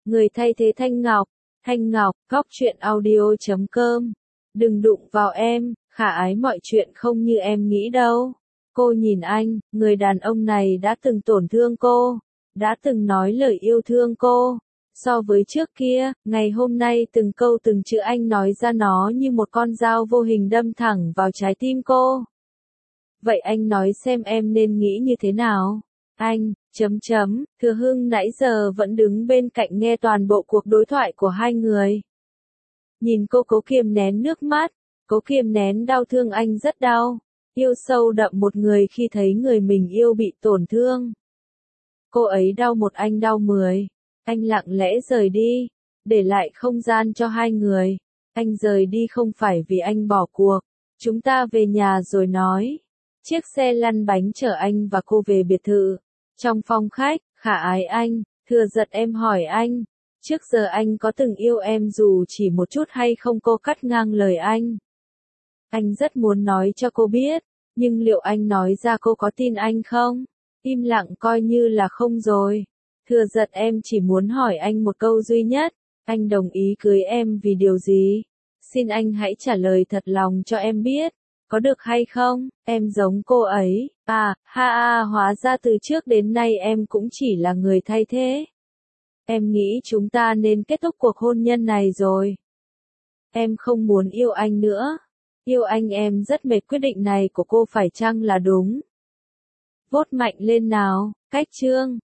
Người thay thế Thanh Ngọc, Góc Chuyện Audio.com. Đừng đụng vào em, khả ái mọi chuyện không như em nghĩ đâu. Cô nhìn anh, người đàn ông này đã từng tổn thương cô, đã từng nói lời yêu thương cô. So với trước kia, ngày hôm nay từng câu từng chữ anh nói ra nó như một con dao vô hình đâm thẳng vào trái tim cô. Vậy anh nói xem em nên nghĩ như thế nào? Anh, Thừa Hưng nãy giờ vẫn đứng bên cạnh nghe toàn bộ cuộc đối thoại của hai người. Nhìn cô cố kiềm nén nước mắt, cố kiềm nén đau thương, anh rất đau. Yêu sâu đậm một người khi thấy người mình yêu bị tổn thương. Cô ấy đau một, anh đau 10. Anh lặng lẽ rời đi, để lại không gian cho hai người. Anh rời đi không phải vì anh bỏ cuộc. Chúng ta về nhà rồi nói. Chiếc xe lăn bánh chở anh và cô về biệt thự. Trong phòng khách, khả ái anh, Thừa Giật em hỏi anh. Trước giờ anh có từng yêu em dù chỉ một chút hay không? Cô cắt ngang lời anh. Anh rất muốn nói cho cô biết, nhưng liệu anh nói ra cô có tin anh không? Im lặng coi như là không rồi. Thừa Giật em chỉ muốn hỏi anh một câu duy nhất. Anh đồng ý cưới em vì điều gì? Xin anh hãy trả lời thật lòng cho em biết. Có được hay không? Em giống cô ấy. Hóa ra từ trước đến nay em cũng chỉ là người thay thế. Em nghĩ chúng ta nên kết thúc cuộc hôn nhân này rồi. Em không muốn yêu anh nữa. Yêu anh em rất mệt, quyết định này của cô phải chăng là đúng? Vote mạnh lên nào, cách chương.